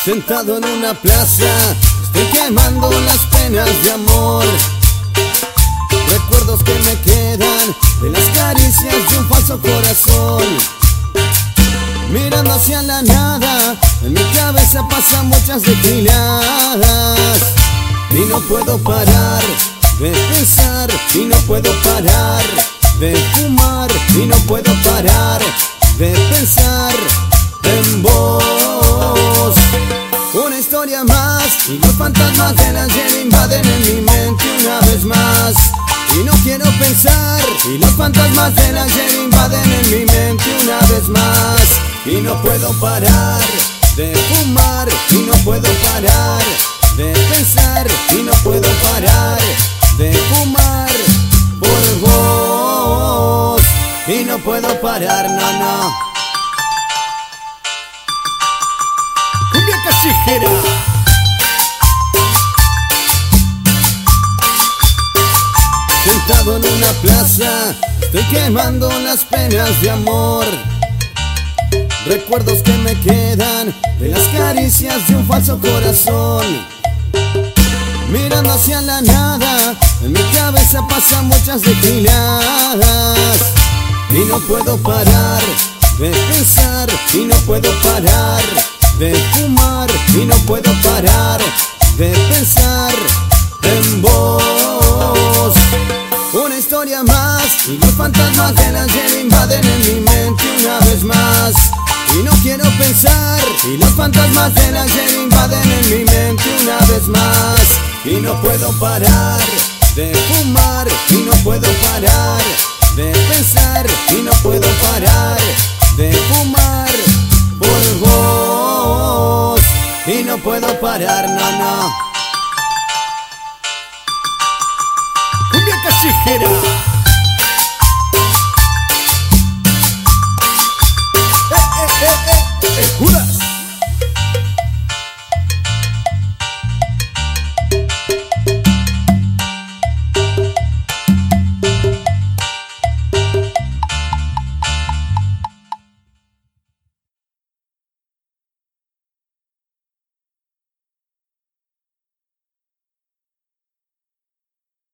Sentado en una plaza, estoy quemando las penas de amor. Recuerdos que me quedan de las caricias de un falso corazón. Mirando hacia la nada, en mi cabeza pasan muchas desfiladas. Y no puedo parar de pensar, y no puedo parar de fumar, y no puedo parar de pensar en vos. Una historia más, y los fantasmas del ayer invaden en mi mente una vez más. Y no quiero pensar, y los fantasmas del ayer invaden en mi mente una vez más. Y no puedo parar de fumar, y no puedo parar de pensar, y no puedo parar de fumar por vos. Y no puedo parar, no, no. Cumbia callejera. Sentado en una plaza, estoy quemando las penas de amor. Recuerdos que me quedan de las caricias de un falso corazón. Mirando hacia la nada, en mi cabeza pasan muchas desfiladas. Y no puedo parar de pensar, y no puedo parar de fumar, y no puedo parar de pensar en vos. Una historia más, y los fantasmas del ayer invaden en mi mente una vez más. Y no quiero pensar, y los fantasmas del ayer invaden en mi mente una vez más. Y no puedo parar de fumar, y no puedo parar de pensar, y no puedo parar de fumar por vos. Y no puedo parar, no, no. Cumbia callejera.